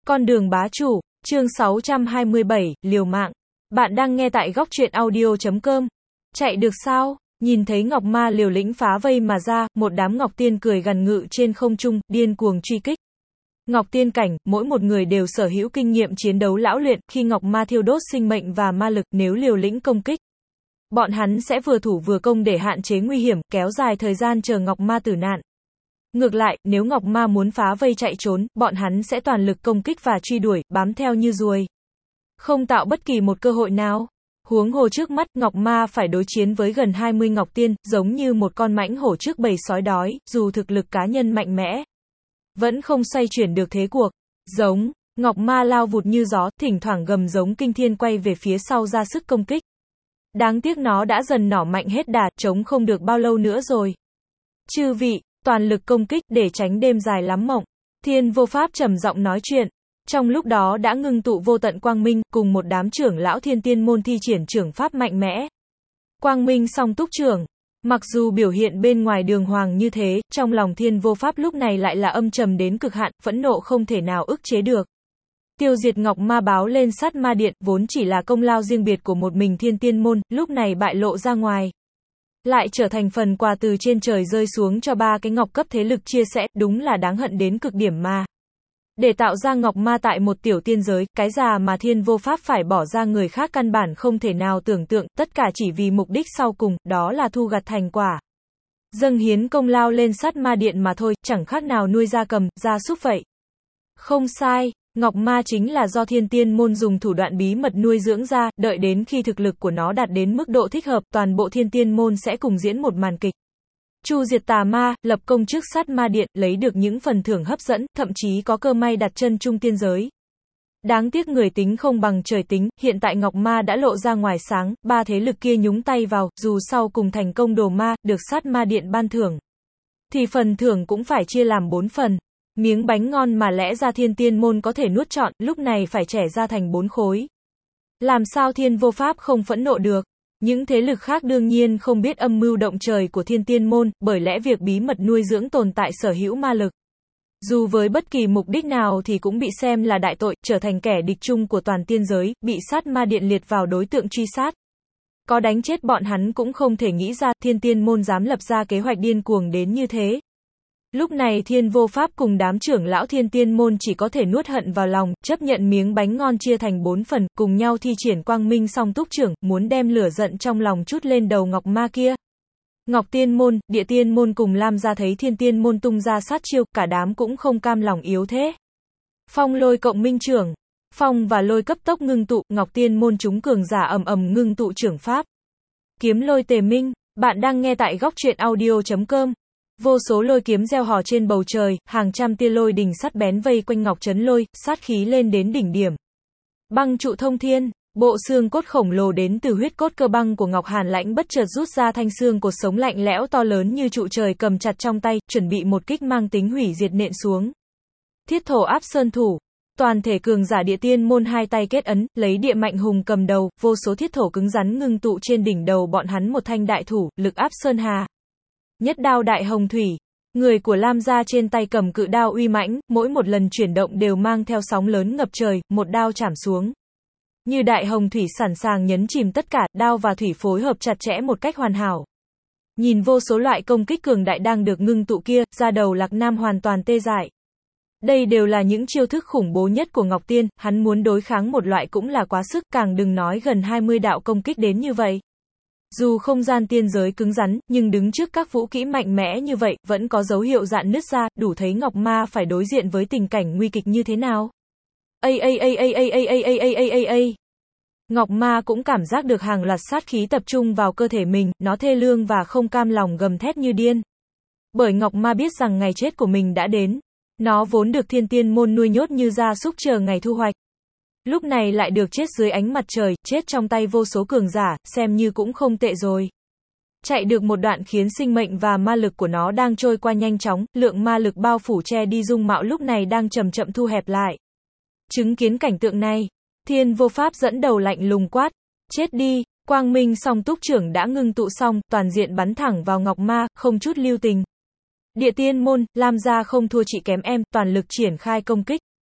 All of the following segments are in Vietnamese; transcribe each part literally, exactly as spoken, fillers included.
Con đường bá chủ, chương sáu trăm hai mươi bảy, liều mạng. Bạn đang nghe tại góc truyện audio chấm com. Chạy được sao? Nhìn thấy Ngọc Ma liều lĩnh phá vây mà ra, một đám Ngọc Tiên cười gằn ngự trên không trung, điên cuồng truy kích. Ngọc Tiên cảnh, mỗi một người đều sở hữu kinh nghiệm chiến đấu lão luyện, khi Ngọc Ma thiêu đốt sinh mệnh và ma lực, nếu liều lĩnh công kích, bọn hắn sẽ vừa thủ vừa công để hạn chế nguy hiểm, kéo dài thời gian chờ Ngọc Ma tử nạn. Ngược lại, nếu Ngọc Ma muốn phá vây chạy trốn, bọn hắn sẽ toàn lực công kích và truy đuổi, bám theo như ruồi, không tạo bất kỳ một cơ hội nào. Huống hồ trước mắt, Ngọc Ma phải đối chiến với gần hai mươi Ngọc Tiên, giống như một con mãnh hổ trước bầy sói đói, dù thực lực cá nhân mạnh mẽ, vẫn không xoay chuyển được thế cuộc. Giống, Ngọc Ma lao vụt như gió, thỉnh thoảng gầm giống kinh thiên quay về phía sau ra sức công kích. Đáng tiếc nó đã dần nỏ mạnh hết đà, chống không được bao lâu nữa rồi. Chư vị, toàn lực công kích để tránh đêm dài lắm mộng. Thiên Vô Pháp trầm giọng nói chuyện. Trong lúc đó đã ngưng tụ vô tận quang minh, cùng một đám trưởng lão Thiên Tiên môn thi triển trưởng pháp mạnh mẽ. Quang minh song túc trưởng. Mặc dù biểu hiện bên ngoài đường hoàng như thế, trong lòng Thiên Vô Pháp lúc này lại là âm trầm đến cực hạn, phẫn nộ không thể nào ức chế được. Tiêu diệt Ngọc Ma báo lên Sát Ma Điện, vốn chỉ là công lao riêng biệt của một mình Thiên Tiên môn, lúc này bại lộ ra ngoài, lại trở thành phần quà từ trên trời rơi xuống cho ba cái ngọc cấp thế lực chia sẻ, đúng là đáng hận đến cực điểm mà. Để tạo ra Ngọc Ma tại một tiểu tiên giới, cái già mà Thiên Vô Pháp phải bỏ ra người khác căn bản không thể nào tưởng tượng, tất cả chỉ vì mục đích sau cùng, đó là thu gặt thành quả. Dâng hiến công lao lên Sát Ma Điện mà thôi, chẳng khác nào nuôi gia cầm, gia súc vậy. Không sai, Ngọc Ma chính là do Thiên Tiên môn dùng thủ đoạn bí mật nuôi dưỡng ra, đợi đến khi thực lực của nó đạt đến mức độ thích hợp, toàn bộ Thiên Tiên môn sẽ cùng diễn một màn kịch. Chu diệt tà ma, lập công trước Sát Ma Điện, lấy được những phần thưởng hấp dẫn, thậm chí có cơ may đặt chân trung tiên giới. Đáng tiếc người tính không bằng trời tính, hiện tại Ngọc Ma đã lộ ra ngoài sáng, ba thế lực kia nhúng tay vào, dù sau cùng thành công đồ ma, được Sát Ma Điện ban thưởng, thì phần thưởng cũng phải chia làm bốn phần. Miếng bánh ngon mà lẽ ra Thiên Tiên môn có thể nuốt trọn, lúc này phải chẻ ra thành bốn khối. Làm sao Thiên Vô Pháp không phẫn nộ được? Những thế lực khác đương nhiên không biết âm mưu động trời của Thiên Tiên môn, bởi lẽ việc bí mật nuôi dưỡng tồn tại sở hữu ma lực, dù với bất kỳ mục đích nào thì cũng bị xem là đại tội, trở thành kẻ địch chung của toàn tiên giới, bị Sát Ma Điện liệt vào đối tượng truy sát. Có đánh chết bọn hắn cũng không thể nghĩ ra, Thiên Tiên môn dám lập ra kế hoạch điên cuồng đến như thế. Lúc này Thiên Vô Pháp cùng đám trưởng lão Thiên Tiên môn chỉ có thể nuốt hận vào lòng, chấp nhận miếng bánh ngon chia thành bốn phần, cùng nhau thi triển quang minh song túc trưởng, muốn đem lửa giận trong lòng trút lên đầu Ngọc Ma kia. Ngọc Tiên môn, Địa Tiên môn cùng Lam gia thấy Thiên Tiên môn tung ra sát chiêu, cả đám cũng không cam lòng yếu thế. Phong lôi cộng minh trưởng. Phong và lôi cấp tốc ngưng tụ, Ngọc Tiên môn chúng cường giả ầm ầm ngưng tụ trưởng pháp. Kiếm lôi tề minh, bạn đang nghe tại góc truyện audio chấm com. Vô số lôi kiếm gieo hò trên bầu trời, hàng trăm tia lôi đình sắt bén vây quanh Ngọc Trấn Lôi, sát khí lên đến đỉnh điểm. Băng trụ thông thiên, bộ xương cốt khổng lồ đến từ huyết cốt cơ băng của Ngọc Hàn Lãnh bất chợt rút ra thanh xương cột sống lạnh lẽo to lớn như trụ trời cầm chặt trong tay, chuẩn bị một kích mang tính hủy diệt nện xuống. Thiết thổ áp sơn thủ, toàn thể cường giả Địa Tiên môn hai tay kết ấn, lấy địa mạnh hùng cầm đầu, vô số thiết thổ cứng rắn ngưng tụ trên đỉnh đầu bọn hắn một thanh đại thủ, lực áp sơn hà. Nhất đao đại hồng thủy, người của Lam gia trên tay cầm cự đao uy mãnh, mỗi một lần chuyển động đều mang theo sóng lớn ngập trời, một đao chảm xuống. Như đại hồng thủy sẵn sàng nhấn chìm tất cả, đao và thủy phối hợp chặt chẽ một cách hoàn hảo. Nhìn vô số loại công kích cường đại đang được ngưng tụ kia, da đầu Lạc Nam hoàn toàn tê dại. Đây đều là những chiêu thức khủng bố nhất của Ngọc Tiên, hắn muốn đối kháng một loại cũng là quá sức, càng đừng nói gần hai mươi đạo công kích đến như vậy. Dù không gian tiên giới cứng rắn, nhưng đứng trước các vũ kỹ mạnh mẽ như vậy, vẫn có dấu hiệu rạn nứt ra, đủ thấy Ngọc Ma phải đối diện với tình cảnh nguy kịch như thế nào. A a a a a a a a a a a. Ngọc Ma cũng cảm giác được hàng loạt sát khí tập trung vào cơ thể mình, nó thê lương và không cam lòng gầm thét như điên. Bởi Ngọc Ma biết rằng ngày chết của mình đã đến. Nó vốn được Thiên Tiên môn nuôi nhốt như gia súc chờ ngày thu hoạch. Lúc này lại được chết dưới ánh mặt trời, chết trong tay vô số cường giả, xem như cũng không tệ rồi. Chạy được một đoạn khiến sinh mệnh và ma lực của nó đang trôi qua nhanh chóng, lượng ma lực bao phủ che đi dung mạo lúc này đang chậm chậm thu hẹp lại. Chứng kiến cảnh tượng này, Thiên Vô Pháp dẫn đầu lạnh lùng quát, chết đi, quang minh song túc trưởng đã ngưng tụ xong, toàn diện bắn thẳng vào Ngọc Ma, không chút lưu tình. Địa Tiên môn, Lam gia không thua chị kém em, toàn lực triển khai công kích.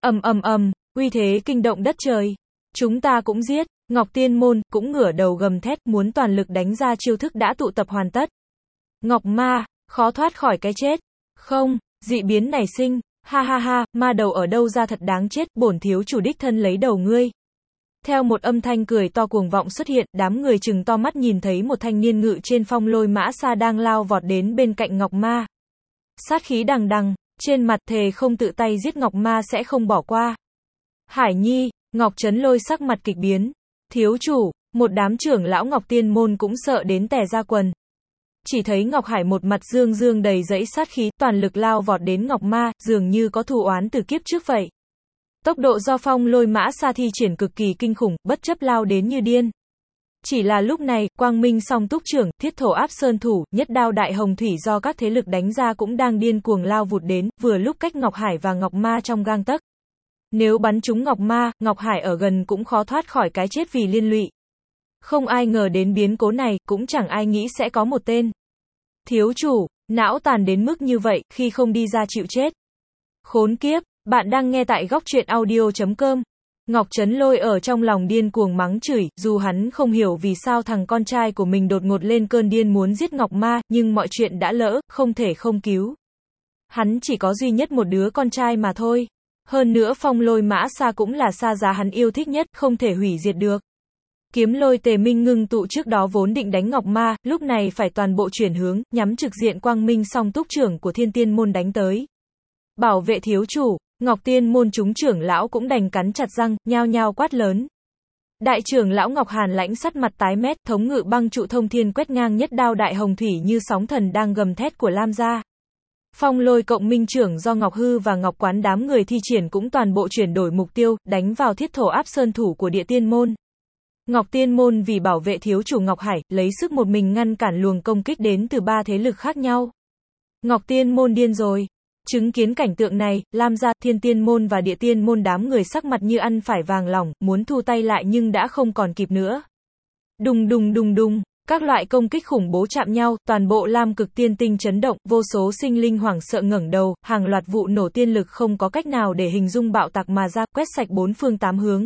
Ầm ầm ầm, uy thế kinh động đất trời. Chúng ta cũng giết, Ngọc Tiên Môn cũng ngửa đầu gầm thét, muốn toàn lực đánh ra chiêu thức đã tụ tập hoàn tất. Ngọc Ma, khó thoát khỏi cái chết. Không, dị biến nảy sinh, ha ha ha, ma đầu ở đâu ra thật đáng chết, bổn thiếu chủ đích thân lấy đầu ngươi. Theo một âm thanh cười to cuồng vọng xuất hiện, đám người trừng to mắt nhìn thấy một thanh niên ngự trên phong lôi mã xa đang lao vọt đến bên cạnh Ngọc Ma. Sát khí đằng đằng, trên mặt thề không tự tay giết Ngọc Ma sẽ không bỏ qua. Hải Nhi, Ngọc Trấn Lôi sắc mặt kịch biến. Thiếu chủ, một đám trưởng lão Ngọc Tiên Môn cũng sợ đến tè ra quần. Chỉ thấy Ngọc Hải một mặt dương dương đầy dẫy sát khí, toàn lực lao vọt đến Ngọc Ma, dường như có thù oán từ kiếp trước vậy. Tốc độ do phong lôi mã xa thi triển cực kỳ kinh khủng, bất chấp lao đến như điên. Chỉ là lúc này, Quang Minh Song Túc trưởng, Thiết Thổ Áp Sơn thủ, Nhất Đao Đại Hồng Thủy do các thế lực đánh ra cũng đang điên cuồng lao vụt đến, vừa lúc cách Ngọc Hải và Ngọc Ma trong gang tấc. Nếu bắn trúng Ngọc Ma, Ngọc Hải ở gần cũng khó thoát khỏi cái chết vì liên lụy. Không ai ngờ đến biến cố này, cũng chẳng ai nghĩ sẽ có một tên thiếu chủ, não tàn đến mức như vậy, khi không đi ra chịu chết. Khốn kiếp, bạn đang nghe tại góc truyện audio chấm com. Ngọc Trấn Lôi ở trong lòng điên cuồng mắng chửi, dù hắn không hiểu vì sao thằng con trai của mình đột ngột lên cơn điên muốn giết Ngọc Ma, nhưng mọi chuyện đã lỡ, không thể không cứu. Hắn chỉ có duy nhất một đứa con trai mà thôi. Hơn nữa phong lôi mã xa cũng là xa giá hắn yêu thích nhất, không thể hủy diệt được. Kiếm lôi tề minh ngưng tụ trước đó vốn định đánh Ngọc Ma, lúc này phải toàn bộ chuyển hướng, nhắm trực diện Quang Minh Song Túc trưởng của Thiên Tiên Môn đánh tới. Bảo vệ thiếu chủ, Ngọc Tiên Môn chúng trưởng lão cũng đành cắn chặt răng, nhao nhao quát lớn. Đại trưởng lão Ngọc Hàn lãnh sắt mặt tái mét, thống ngự băng trụ thông thiên quét ngang Nhất Đao Đại Hồng Thủy như sóng thần đang gầm thét của Lam gia. Phong lôi cộng minh trưởng do Ngọc Hư và Ngọc Quán đám người thi triển cũng toàn bộ chuyển đổi mục tiêu, đánh vào Thiết Thổ Áp Sơn thủ của Địa Tiên Môn. Ngọc Tiên Môn vì bảo vệ thiếu chủ Ngọc Hải, lấy sức một mình ngăn cản luồng công kích đến từ ba thế lực khác nhau. Ngọc Tiên Môn điên rồi. Chứng kiến cảnh tượng này, Lam gia, Thiên Tiên Môn và Địa Tiên Môn đám người sắc mặt như ăn phải vàng lỏng, muốn thu tay lại nhưng đã không còn kịp nữa. Đùng đùng đùng đùng, các loại công kích khủng bố chạm nhau, toàn bộ Lam Cực Tiên Tinh chấn động, vô số sinh linh hoảng sợ ngẩng đầu, hàng loạt vụ nổ tiên lực không có cách nào để hình dung bạo tạc mà ra, quét sạch bốn phương tám hướng.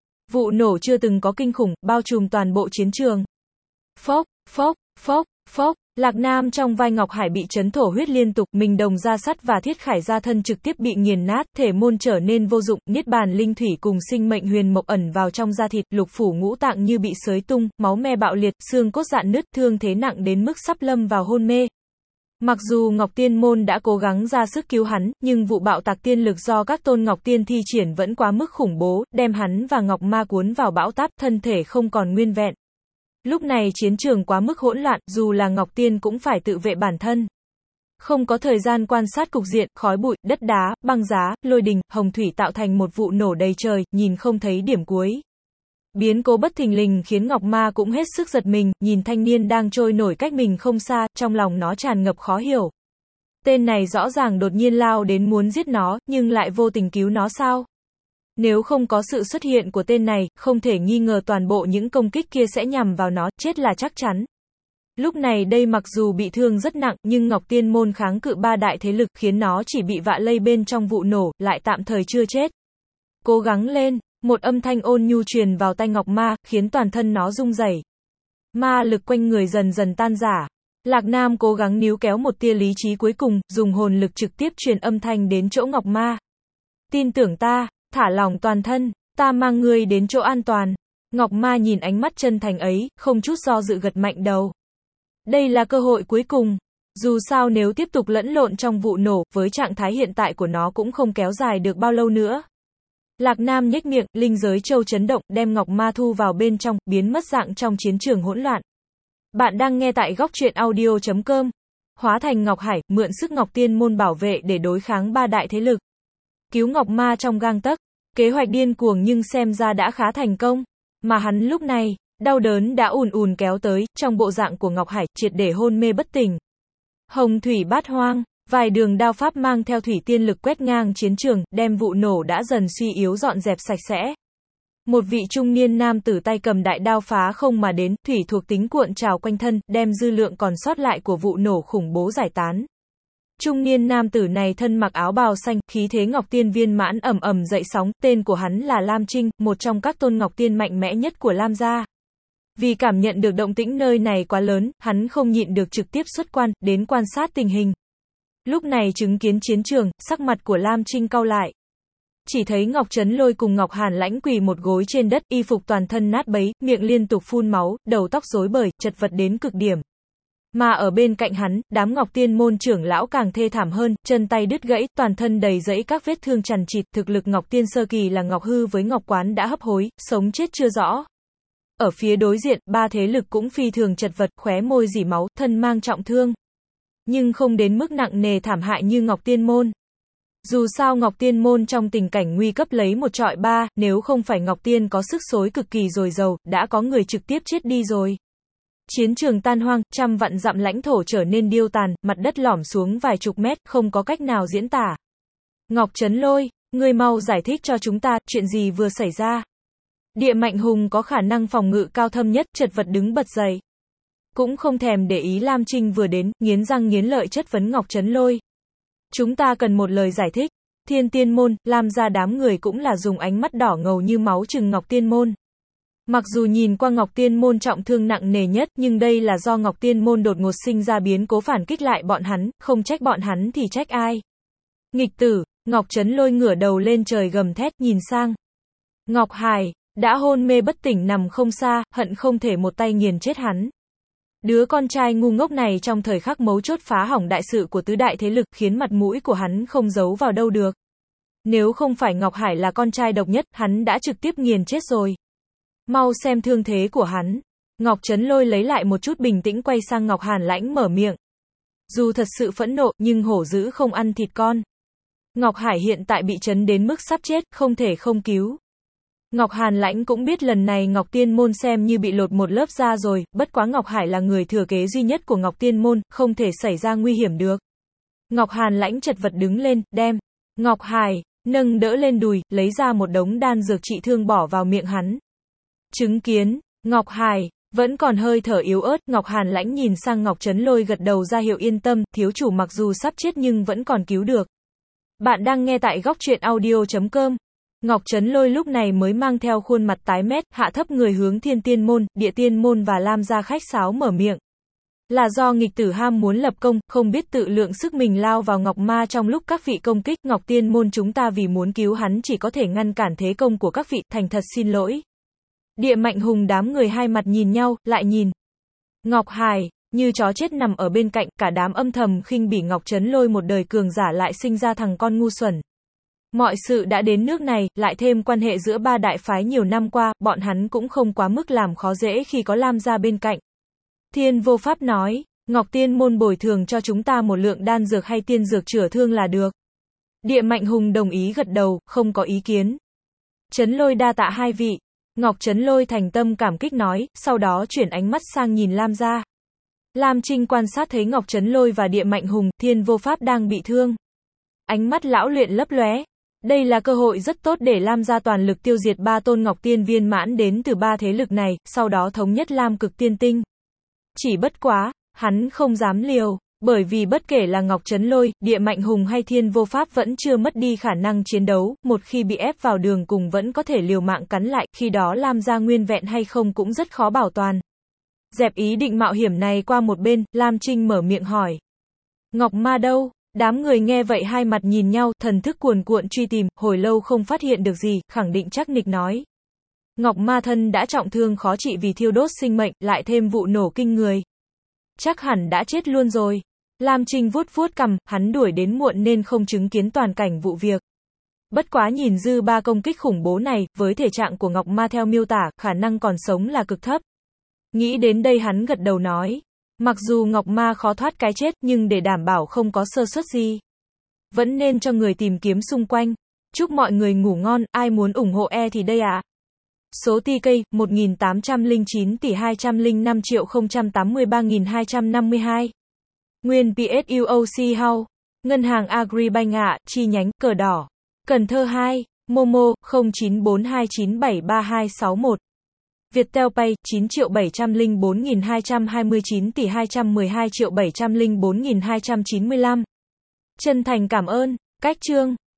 Vụ nổ chưa từng có kinh khủng, bao trùm toàn bộ chiến trường. Phốc, phốc, phốc, phốc, Lạc Nam trong vai Ngọc Hải bị chấn thổ huyết liên tục, mình đồng ra sắt và thiết khải gia thân trực tiếp bị nghiền nát, thể môn trở nên vô dụng, niết bàn linh thủy cùng sinh mệnh huyền mộc ẩn vào trong da thịt, lục phủ ngũ tạng như bị xới tung, máu me bạo liệt, xương cốt rạn nứt, thương thế nặng đến mức sắp lâm vào hôn mê. Mặc dù Ngọc Tiên Môn đã cố gắng ra sức cứu hắn, nhưng vụ bạo tạc tiên lực do các tôn Ngọc Tiên thi triển vẫn quá mức khủng bố, đem hắn và Ngọc Ma cuốn vào bão táp, thân thể không còn nguyên vẹn. Lúc này chiến trường quá mức hỗn loạn, dù là Ngọc Tiên cũng phải tự vệ bản thân. Không có thời gian quan sát cục diện, khói bụi, đất đá, băng giá, lôi đình, hồng thủy tạo thành một vụ nổ đầy trời, nhìn không thấy điểm cuối. Biến cố bất thình lình khiến Ngọc Ma cũng hết sức giật mình, nhìn thanh niên đang trôi nổi cách mình không xa, trong lòng nó tràn ngập khó hiểu. Tên này rõ ràng đột nhiên lao đến muốn giết nó, nhưng lại vô tình cứu nó sao? Nếu không có sự xuất hiện của tên này, không thể nghi ngờ toàn bộ những công kích kia sẽ nhằm vào nó, chết là chắc chắn. Lúc này đây mặc dù bị thương rất nặng, nhưng Ngọc Tiên Môn kháng cự ba đại thế lực khiến nó chỉ bị vạ lây bên trong vụ nổ, lại tạm thời chưa chết. Cố gắng lên, một âm thanh ôn nhu truyền vào tai Ngọc Ma, khiến toàn thân nó rung rẩy. Ma lực quanh người dần dần tan rã. Lạc Nam cố gắng níu kéo một tia lý trí cuối cùng, dùng hồn lực trực tiếp truyền âm thanh đến chỗ Ngọc Ma. Tin tưởng ta, thả lỏng toàn thân, ta mang ngươi đến chỗ an toàn. Ngọc Ma nhìn ánh mắt chân thành ấy, không chút do dự gật mạnh đầu. Đây là cơ hội cuối cùng. Dù sao nếu tiếp tục lẫn lộn trong vụ nổ, với trạng thái hiện tại của nó cũng không kéo dài được bao lâu nữa. Lạc Nam nhếch miệng, linh giới châu chấn động, đem Ngọc Ma thu vào bên trong, biến mất dạng trong chiến trường hỗn loạn. Bạn đang nghe tại góc truyện audio chấm com. Hóa thành Ngọc Hải, mượn sức Ngọc Tiên Môn bảo vệ để đối kháng ba đại thế lực. Cứu Ngọc Ma trong gang tấc. Kế hoạch điên cuồng nhưng xem ra đã khá thành công. Mà hắn lúc này, đau đớn đã ùn ùn kéo tới, trong bộ dạng của Ngọc Hải, triệt để hôn mê bất tỉnh. Hồng thủy bát hoang, vài đường đao pháp mang theo thủy tiên lực quét ngang chiến trường, đem vụ nổ đã dần suy yếu dọn dẹp sạch sẽ. Một vị trung niên nam tử tay cầm đại đao phá không mà đến, thủy thuộc tính cuộn trào quanh thân, đem dư lượng còn sót lại của vụ nổ khủng bố giải tán. Trung niên nam tử này thân mặc áo bào xanh, khí thế Ngọc Tiên viên mãn ầm ầm dậy sóng, tên của hắn là Lam Trinh, một trong các tôn Ngọc Tiên mạnh mẽ nhất của Lam gia. Vì cảm nhận được động tĩnh nơi này quá lớn, hắn không nhịn được trực tiếp xuất quan, đến quan sát tình hình. Lúc này chứng kiến chiến trường, sắc mặt của Lam Trinh cau lại. Chỉ thấy Ngọc Trấn Lôi cùng Ngọc Hàn Lãnh quỳ một gối trên đất, y phục toàn thân nát bấy, miệng liên tục phun máu, đầu tóc rối bời, chật vật đến cực điểm. Mà ở bên cạnh hắn, đám Ngọc Tiên môn trưởng lão càng thê thảm hơn, chân tay đứt gãy, toàn thân đầy rẫy các vết thương chằng chịt, thực lực Ngọc Tiên sơ kỳ là Ngọc Hư với Ngọc Quán đã hấp hối, sống chết chưa rõ. Ở phía đối diện, ba thế lực cũng phi thường chật vật, khóe môi rỉ máu, thân mang trọng thương. Nhưng không đến mức nặng nề thảm hại như Ngọc Tiên môn. Dù sao Ngọc Tiên môn trong tình cảnh nguy cấp lấy một trọi ba, nếu không phải Ngọc Tiên có sức xối cực kỳ dồi dào, đã có người trực tiếp chết đi rồi. Chiến trường tan hoang, trăm vạn dặm lãnh thổ trở nên điêu tàn, mặt đất lõm xuống vài chục mét, không có cách nào diễn tả. Ngọc Trấn Lôi, ngươi mau giải thích cho chúng ta, chuyện gì vừa xảy ra. Địa Mạnh Hùng có khả năng phòng ngự cao thâm nhất, chật vật đứng bật dậy. Cũng không thèm để ý Lam Trinh vừa đến, nghiến răng nghiến lợi chất vấn Ngọc Trấn Lôi. Chúng ta cần một lời giải thích. Thiên Tiên môn, Lam gia đám người cũng là dùng ánh mắt đỏ ngầu như máu trừng Ngọc Tiên môn. Mặc dù nhìn qua Ngọc Tiên môn trọng thương nặng nề nhất, nhưng đây là do Ngọc Tiên môn đột ngột sinh ra biến cố phản kích lại bọn hắn, không trách bọn hắn thì trách ai. Nghịch tử, Ngọc Trấn Lôi ngửa đầu lên trời gầm thét, nhìn sang. Ngọc Hải, đã hôn mê bất tỉnh nằm không xa, hận không thể một tay nghiền chết hắn. Đứa con trai ngu ngốc này trong thời khắc mấu chốt phá hỏng đại sự của tứ đại thế lực, khiến mặt mũi của hắn không giấu vào đâu được. Nếu không phải Ngọc Hải là con trai độc nhất, hắn đã trực tiếp nghiền chết rồi. Mau xem thương thế của hắn. Ngọc Trấn Lôi lấy lại một chút bình tĩnh quay sang Ngọc Hàn Lãnh mở miệng. Dù thật sự phẫn nộ, nhưng hổ dữ không ăn thịt con. Ngọc Hải hiện tại bị trấn đến mức sắp chết, không thể không cứu. Ngọc Hàn Lãnh cũng biết lần này Ngọc Tiên môn xem như bị lột một lớp da rồi, bất quá Ngọc Hải là người thừa kế duy nhất của Ngọc Tiên môn, không thể xảy ra nguy hiểm được. Ngọc Hàn Lãnh chật vật đứng lên, đem Ngọc Hải nâng đỡ lên đùi, lấy ra một đống đan dược trị thương bỏ vào miệng hắn. Chứng kiến Ngọc Hải vẫn còn hơi thở yếu ớt, Ngọc Hàn Lãnh nhìn sang Ngọc Trấn Lôi gật đầu ra hiệu yên tâm, thiếu chủ mặc dù sắp chết nhưng vẫn còn cứu được. Bạn đang nghe tại góc truyện audio chấm com. Ngọc Trấn Lôi lúc này mới mang theo khuôn mặt tái mét, hạ thấp người hướng Thiên Tiên môn, Địa Tiên môn và Lam gia khách sáo mở miệng. Là do nghịch tử ham muốn lập công, không biết tự lượng sức mình lao vào Ngọc Ma trong lúc các vị công kích, Ngọc Tiên môn chúng ta vì muốn cứu hắn chỉ có thể ngăn cản thế công của các vị, thành thật xin lỗi. Địa Mạnh Hùng đám người hai mặt nhìn nhau, lại nhìn. Ngọc Hải, như chó chết nằm ở bên cạnh, cả đám âm thầm khinh bỉ Ngọc Trấn Lôi một đời cường giả lại sinh ra thằng con ngu xuẩn. Mọi sự đã đến nước này, lại thêm quan hệ giữa ba đại phái nhiều năm qua, bọn hắn cũng không quá mức làm khó dễ khi có Lam gia bên cạnh. Thiên Vô Pháp nói, Ngọc Tiên môn bồi thường cho chúng ta một lượng đan dược hay tiên dược chữa thương là được. Địa Mạnh Hùng đồng ý gật đầu, không có ý kiến. Trấn Lôi đa tạ hai vị. Ngọc Trấn Lôi thành tâm cảm kích nói, sau đó chuyển ánh mắt sang nhìn Lam gia. Lam Trinh quan sát thấy Ngọc Trấn Lôi và Địa Mạnh Hùng, Thiên Vô Pháp đang bị thương. Ánh mắt lão luyện lấp lóe. Đây là cơ hội rất tốt để Lam gia toàn lực tiêu diệt ba tôn Ngọc Tiên viên mãn đến từ ba thế lực này, sau đó thống nhất Lam Cực Tiên Tinh. Chỉ bất quá, hắn không dám liều, bởi vì bất kể là Ngọc Trấn Lôi, Địa Mạnh Hùng hay Thiên Vô Pháp vẫn chưa mất đi khả năng chiến đấu, một khi bị ép vào đường cùng vẫn có thể liều mạng cắn lại, khi đó Lam gia nguyên vẹn hay không cũng rất khó bảo toàn. Dẹp ý định mạo hiểm này qua một bên, Lam Trinh mở miệng hỏi. Ngọc Ma đâu? Đám người nghe vậy hai mặt nhìn nhau, thần thức cuồn cuộn truy tìm, hồi lâu không phát hiện được gì, khẳng định chắc nịch nói. Ngọc Ma thân đã trọng thương khó trị vì thiêu đốt sinh mệnh, lại thêm vụ nổ kinh người. Chắc hẳn đã chết luôn rồi. Lam Trinh vuốt vuốt cằm, hắn đuổi đến muộn nên không chứng kiến toàn cảnh vụ việc. Bất quá nhìn dư ba công kích khủng bố này, với thể trạng của Ngọc Ma theo miêu tả, khả năng còn sống là cực thấp. Nghĩ đến đây hắn gật đầu nói. Mặc dù Ngọc Ma khó thoát cái chết, nhưng để đảm bảo không có sơ suất gì, vẫn nên cho người tìm kiếm xung quanh. Chúc mọi người ngủ ngon, ai muốn ủng hộ e thì đây ạ. À. Số tê ca, một nghìn tám trăm lẻ chín tỷ hai trăm lẻ năm triệu không trăm tám mươi ba nghìn hai trăm năm mươi hai. Nguyên pê ét u ô xê House. Ngân hàng Agribank ạ, chi nhánh, cờ đỏ. Cần Thơ hai, Momo, không chín bốn hai chín bảy ba hai sáu một. Viettel Pay, chín triệu bảy trăm lẻ bốn nghìn hai trăm hai mươi chín tỷ hai trăm mười hai triệu bảy trăm lẻ bốn nghìn hai trăm chín mươi lăm. Chân thành cảm ơn. Cách chương